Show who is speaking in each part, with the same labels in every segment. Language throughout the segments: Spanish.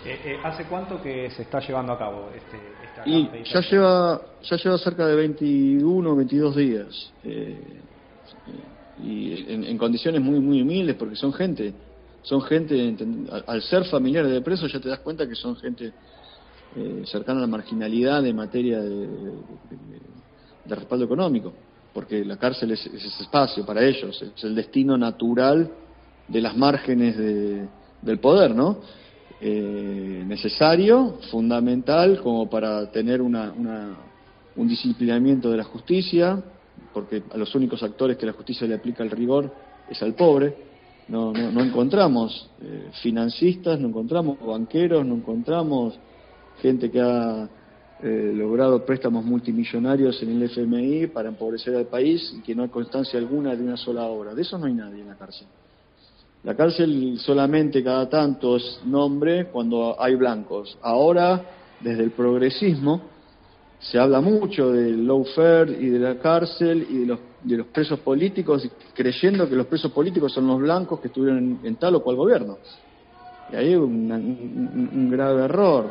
Speaker 1: ¿Hace cuánto que se está llevando a cabo esta
Speaker 2: Y ya lleva cerca de 21 o 22 días. Y en condiciones muy muy humildes, porque son gente, al ser familiares de presos ya te das cuenta que son gente cercana a la marginalidad en materia de respaldo económico, porque la cárcel es ese espacio para ellos, es el destino natural de las márgenes del poder, ¿no? Necesario, fundamental, como para tener un disciplinamiento de la justicia, porque a los únicos actores que la justicia le aplica el rigor es al pobre. No encontramos financistas, no encontramos banqueros, no encontramos gente que ha logrado préstamos multimillonarios en el FMI para empobrecer al país y que no hay constancia alguna de una sola obra. De eso no hay nadie en la cárcel. La cárcel solamente cada tanto es nombre cuando hay blancos. Ahora, desde el progresismo, se habla mucho del lawfare y de la cárcel y de los presos políticos, creyendo que los presos políticos son los blancos que estuvieron en tal o cual gobierno. Y ahí hay un grave error.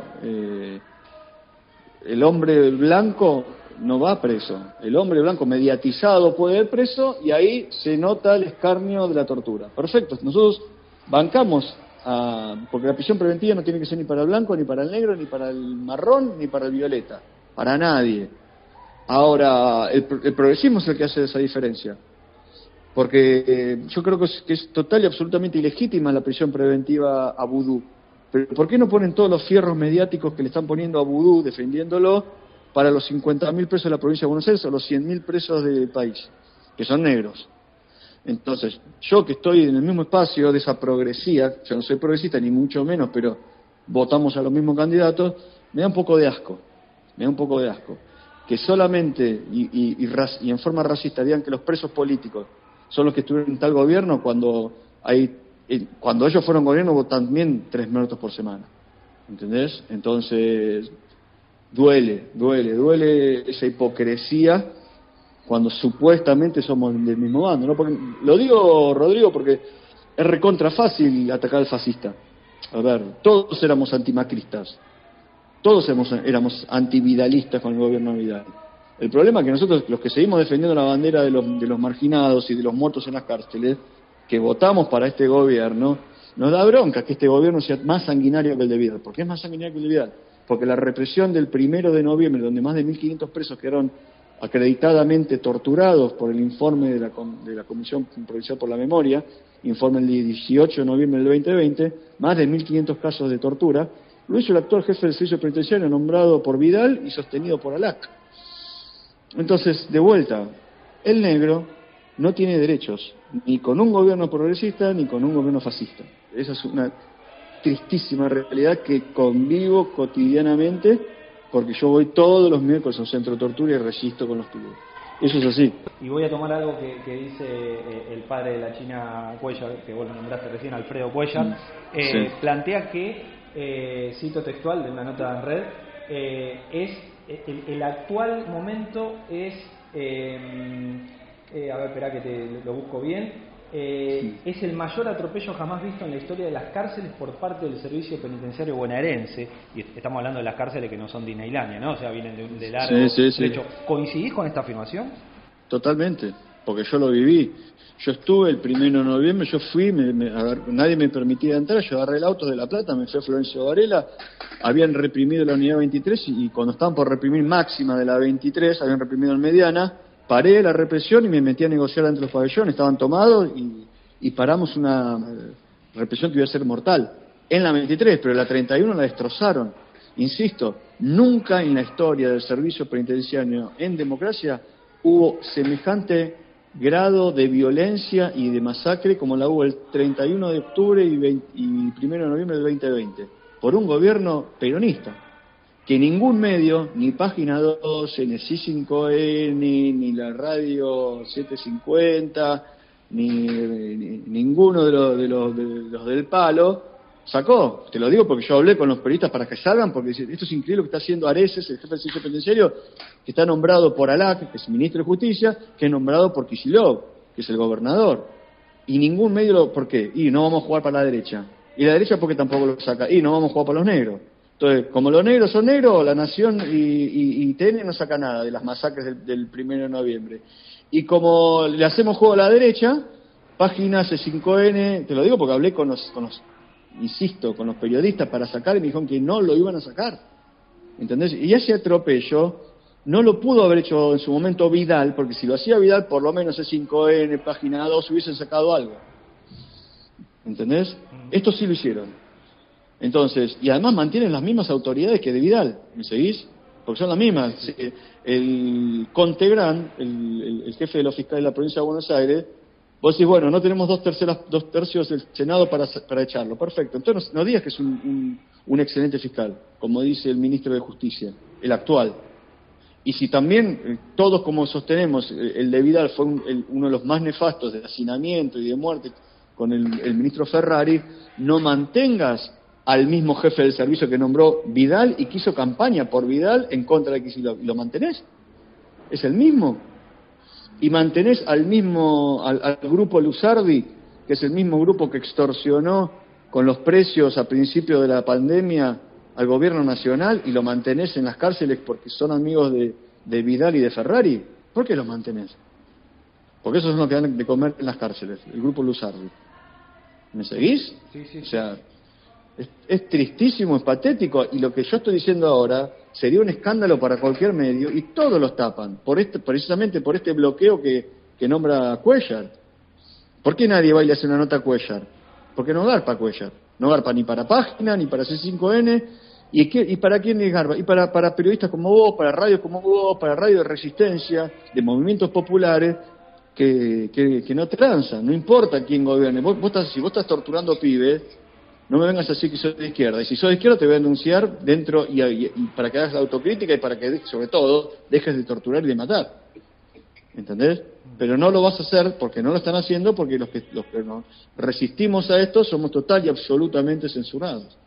Speaker 2: El hombre blanco no va preso. El hombre blanco mediatizado puede ir preso y ahí se nota el escarnio de la tortura. Perfecto, nosotros bancamos, porque la prisión preventiva no tiene que ser ni para el blanco, ni para el negro, ni para el marrón, ni para el violeta. Para nadie. Ahora, el progresismo es el que hace esa diferencia. Porque yo creo que es total y absolutamente ilegítima la prisión preventiva a Vudú. Pero ¿por qué no ponen todos los fierros mediáticos que le están poniendo a Vudú, defendiéndolo, para los 50.000 presos de la provincia de Buenos Aires o los 100.000 presos del país, que son negros? Entonces, yo que estoy en el mismo espacio de esa progresía, yo no soy progresista ni mucho menos, pero votamos a los mismos candidatos, me da un poco de asco. Que solamente y en forma racista digan que los presos políticos son los que estuvieron en tal gobierno cuando ellos fueron gobierno hubo también 3 muertos por semana. ¿Entendés? Entonces, duele esa hipocresía cuando supuestamente somos del mismo bando, ¿no? Porque, lo digo, Rodrigo, porque es recontra fácil atacar al fascista. A ver, todos éramos antimacristas. Todos éramos antividalistas con el gobierno de Vidal. El problema es que nosotros, los que seguimos defendiendo la bandera de los marginados y de los muertos en las cárceles, que votamos para este gobierno, nos da bronca que este gobierno sea más sanguinario que el de Vidal. ¿Por qué es más sanguinario que el de Vidal? Porque la represión del 1 de noviembre, donde más de 1.500 presos quedaron acreditadamente torturados por el informe de la Comisión Provincial por la Memoria, informe del 18 de noviembre del 2020, más de 1.500 casos de tortura, lo hizo el actual jefe del servicio penitenciario nombrado por Vidal y sostenido por ALAC. Entonces, de vuelta, el negro no tiene derechos, ni con un gobierno progresista ni con un gobierno fascista. Esa es una tristísima realidad que convivo cotidianamente, porque yo voy todos los miércoles a un centro de tortura y registro con los pibes. Eso es así.
Speaker 1: Y voy a tomar algo que dice el padre de la China Cuellar, que vos lo nombraste recién, Alfredo Cuellar. Sí. Plantea que, cito textual de una nota en red, el actual momento es, a ver, espera que lo busco bien, es el mayor atropello jamás visto en la historia de las cárceles por parte del servicio penitenciario bonaerense, y estamos hablando de las cárceles que no son Disneylandia, ¿no? O sea, vienen de largo trecho. ¿Coincidís con esta afirmación?
Speaker 2: Totalmente, porque yo lo viví. Yo estuve el 1 de noviembre, yo fui, nadie me permitía entrar, yo agarré el auto de La Plata, me fui a Florencio Varela, habían reprimido la unidad 23 y cuando estaban por reprimir máxima de la 23, habían reprimido en mediana, paré la represión y me metí a negociar entre los pabellones, estaban tomados y paramos una represión que iba a ser mortal en la 23, pero la 31 la destrozaron. Insisto, nunca en la historia del servicio penitenciario en democracia hubo semejante grado de violencia y de masacre como la hubo el 31 de octubre y 1 de noviembre del 2020, por un gobierno peronista, que ningún medio, ni Página 12, ni C5N, ni la radio 750, ni ninguno de los del Palo sacó. Te lo digo porque yo hablé con los periodistas para que salgan, porque esto es increíble lo que está haciendo Areces, el jefe del servicio penitenciario, que está nombrado por ALAC, que es ministro de Justicia, que es nombrado por Kicillof, que es el gobernador. Y ningún medio ¿por qué? Y no vamos a jugar para la derecha. Y la derecha porque tampoco lo saca. Y no vamos a jugar para los negros. Entonces, como los negros son negros, La Nación y TN no saca nada de las masacres del 1 de noviembre. Y como le hacemos juego a la derecha, página C5N, te lo digo porque hablé con los periodistas para sacar y me dijeron que no lo iban a sacar. ¿Entendés? Y ese atropello no lo pudo haber hecho en su momento Vidal, porque si lo hacía Vidal, por lo menos C5N, página 2, hubiesen sacado algo. ¿Entendés? Esto sí lo hicieron. Entonces, y además mantienen las mismas autoridades que de Vidal, ¿me seguís? Porque son las mismas. El Contegrán, el jefe de los fiscales de la provincia de Buenos Aires, vos decís, bueno, no tenemos dos tercios del Senado para echarlo. Perfecto. Entonces no digas que es un excelente fiscal, como dice el ministro de Justicia, el actual. Y si también todos como sostenemos, el de Vidal fue uno de los más nefastos de hacinamiento y de muerte con el ministro Ferrari, no mantengas al mismo jefe del servicio que nombró Vidal y que hizo campaña por Vidal en contra de que lo mantenés. Es el mismo. Y mantenés al grupo Luzardi, que es el mismo grupo que extorsionó con los precios a principio de la pandemia al gobierno nacional, y lo mantenés en las cárceles porque son amigos de Vidal y de Ferrari. ¿Por qué los mantenés? Porque esos son los que dan de comer en las cárceles, el grupo Luzardi. ¿Me seguís?
Speaker 1: Sí.
Speaker 2: O sea, es tristísimo, es patético, y lo que yo estoy diciendo ahora sería un escándalo para cualquier medio, y todos los tapan, precisamente por este bloqueo que nombra Cuellar. ¿Por qué nadie va y le hace una nota a Cuellar? Porque no garpa Cuellar, no garpa ni para Página, ni para C5N, ¿y para quién es garpa? Y para periodistas como vos, para radios como vos, para radios de resistencia, de movimientos populares, que no transan, no importa quién gobierne. Si vos estás torturando pibes, no me vengas a decir que sos de izquierda. Y si sos de izquierda te voy a denunciar dentro y para que hagas la autocrítica y para que, sobre todo, dejes de torturar y de matar. ¿Entendés? Pero no lo vas a hacer porque no lo están haciendo, porque los que nos resistimos a esto somos total y absolutamente censurados.